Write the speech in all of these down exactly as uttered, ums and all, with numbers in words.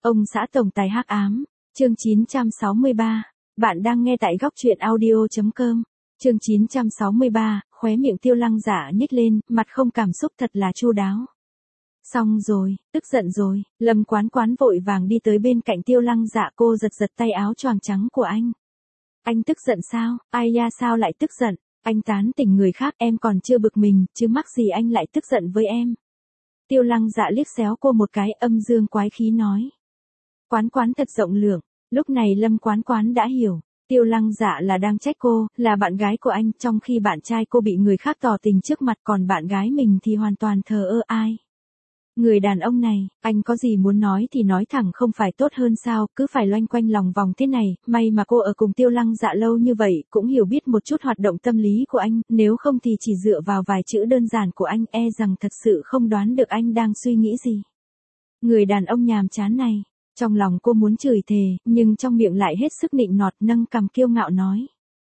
Ông xã tổng tài hắc ám, chương chín trăm sáu mươi ba. Bạn đang nghe tại góc truyện audio chấm com. Chương chín trăm sáu mươi ba, khóe miệng Tiêu Lăng Dạ nhếch lên, mặt không cảm xúc thật là chu đáo. Xong rồi, tức giận rồi, Lâm Quán Quán vội vàng đi tới bên cạnh Tiêu Lăng Dạ, cô giật giật tay áo choàng trắng của anh. Anh tức giận sao? Ai da, sao lại tức giận? Anh tán tỉnh người khác, em còn chưa bực mình, chứ mắc gì anh lại tức giận với em. Tiêu Lăng Dạ liếc xéo cô một cái, âm dương quái khí nói. Quán Quán thật rộng lượng. Lúc này Lâm Quán Quán đã hiểu, Tiêu Lăng Dạ là đang trách cô, là bạn gái của anh, trong khi bạn trai cô bị người khác tỏ tình trước mặt, còn bạn gái mình thì hoàn toàn thờ ơ. Ai? Người đàn ông này, anh có gì muốn nói thì nói thẳng không phải tốt hơn sao, cứ phải loanh quanh lòng vòng thế này. May mà cô ở cùng Tiêu Lăng Dạ lâu như vậy, cũng hiểu biết một chút hoạt động tâm lý của anh, nếu không thì chỉ dựa vào vài chữ đơn giản của anh, e rằng thật sự không đoán được anh đang suy nghĩ gì. Người đàn ông nhàm chán này. Trong lòng cô muốn chửi thề, nhưng trong miệng lại hết sức nịnh nọt, nâng cằm kiêu ngạo nói.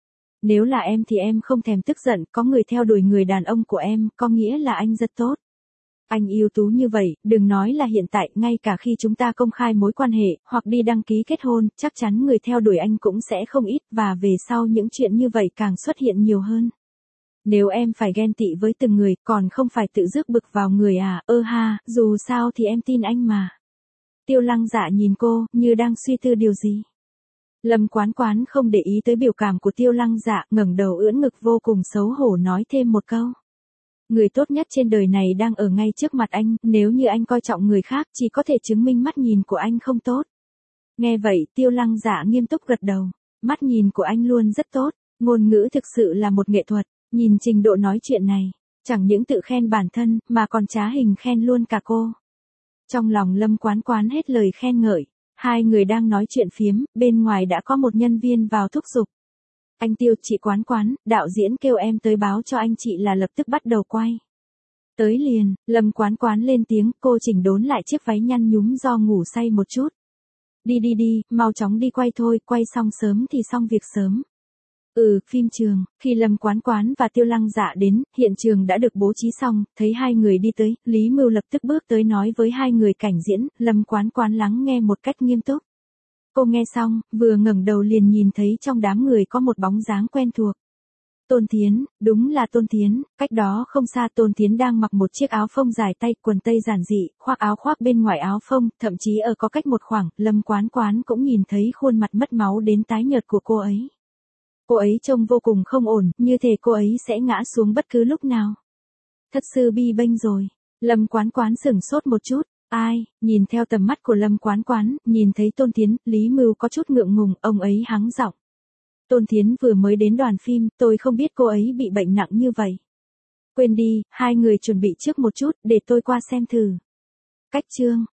Nếu là em thì em không thèm tức giận, có người theo đuổi người đàn ông của em, có nghĩa là anh rất tốt. Anh ưu tú như vậy, đừng nói là hiện tại, ngay cả khi chúng ta công khai mối quan hệ, hoặc đi đăng ký kết hôn, chắc chắn người theo đuổi anh cũng sẽ không ít, và về sau những chuyện như vậy càng xuất hiện nhiều hơn. Nếu em phải ghen tị với từng người, còn không phải tự rước bực vào người à, ơ ha, dù sao thì em tin anh mà. Tiêu Lăng Dạ nhìn cô, như đang suy tư điều gì. Lâm Quán Quán không để ý tới biểu cảm của Tiêu Lăng Dạ, ngẩng đầu ưỡn ngực vô cùng xấu hổ nói thêm một câu. Người tốt nhất trên đời này đang ở ngay trước mặt anh, nếu như anh coi trọng người khác, chỉ có thể chứng minh mắt nhìn của anh không tốt. Nghe vậy, Tiêu Lăng Dạ nghiêm túc gật đầu. Mắt nhìn của anh luôn rất tốt, ngôn ngữ thực sự là một nghệ thuật, nhìn trình độ nói chuyện này, chẳng những tự khen bản thân, mà còn trá hình khen luôn cả cô. Trong lòng Lâm Quán Quán hết lời khen ngợi, hai người đang nói chuyện phiếm, bên ngoài đã có một nhân viên vào thúc giục. Anh Tiêu, chị Quán Quán, đạo diễn kêu em tới báo cho anh chị là lập tức bắt đầu quay. Tới liền, Lâm Quán Quán lên tiếng, cô chỉnh đốn lại chiếc váy nhăn nhúm do ngủ say một chút. Đi đi đi, mau chóng đi quay thôi, quay xong sớm thì xong việc sớm. Ừ, phim trường, khi Lâm Quán Quán và Tiêu Lăng Dạ đến, hiện trường đã được bố trí xong, thấy hai người đi tới, Lý Mưu lập tức bước tới nói với hai người cảnh diễn, Lâm Quán Quán lắng nghe một cách nghiêm túc. Cô nghe xong, vừa ngẩng đầu liền nhìn thấy trong đám người có một bóng dáng quen thuộc. Tôn Thiến, đúng là Tôn Thiến, cách đó không xa Tôn Thiến đang mặc một chiếc áo phông dài tay, quần tây giản dị, khoác áo khoác bên ngoài áo phông, thậm chí ở có cách một khoảng, Lâm Quán Quán cũng nhìn thấy khuôn mặt mất máu đến tái nhợt của cô ấy. Cô ấy trông vô cùng không ổn, như thể cô ấy sẽ ngã xuống bất cứ lúc nào. Thật sự bi bênh rồi. Lâm Quán Quán sửng sốt một chút. Ai? Nhìn theo tầm mắt của Lâm Quán Quán, nhìn thấy Tôn Thiến, Lý Mưu có chút ngượng ngùng, ông ấy hắng giọng. Tôn Thiến vừa mới đến đoàn phim, tôi không biết cô ấy bị bệnh nặng như vậy. Quên đi, hai người chuẩn bị trước một chút, để tôi qua xem thử. Cách chương,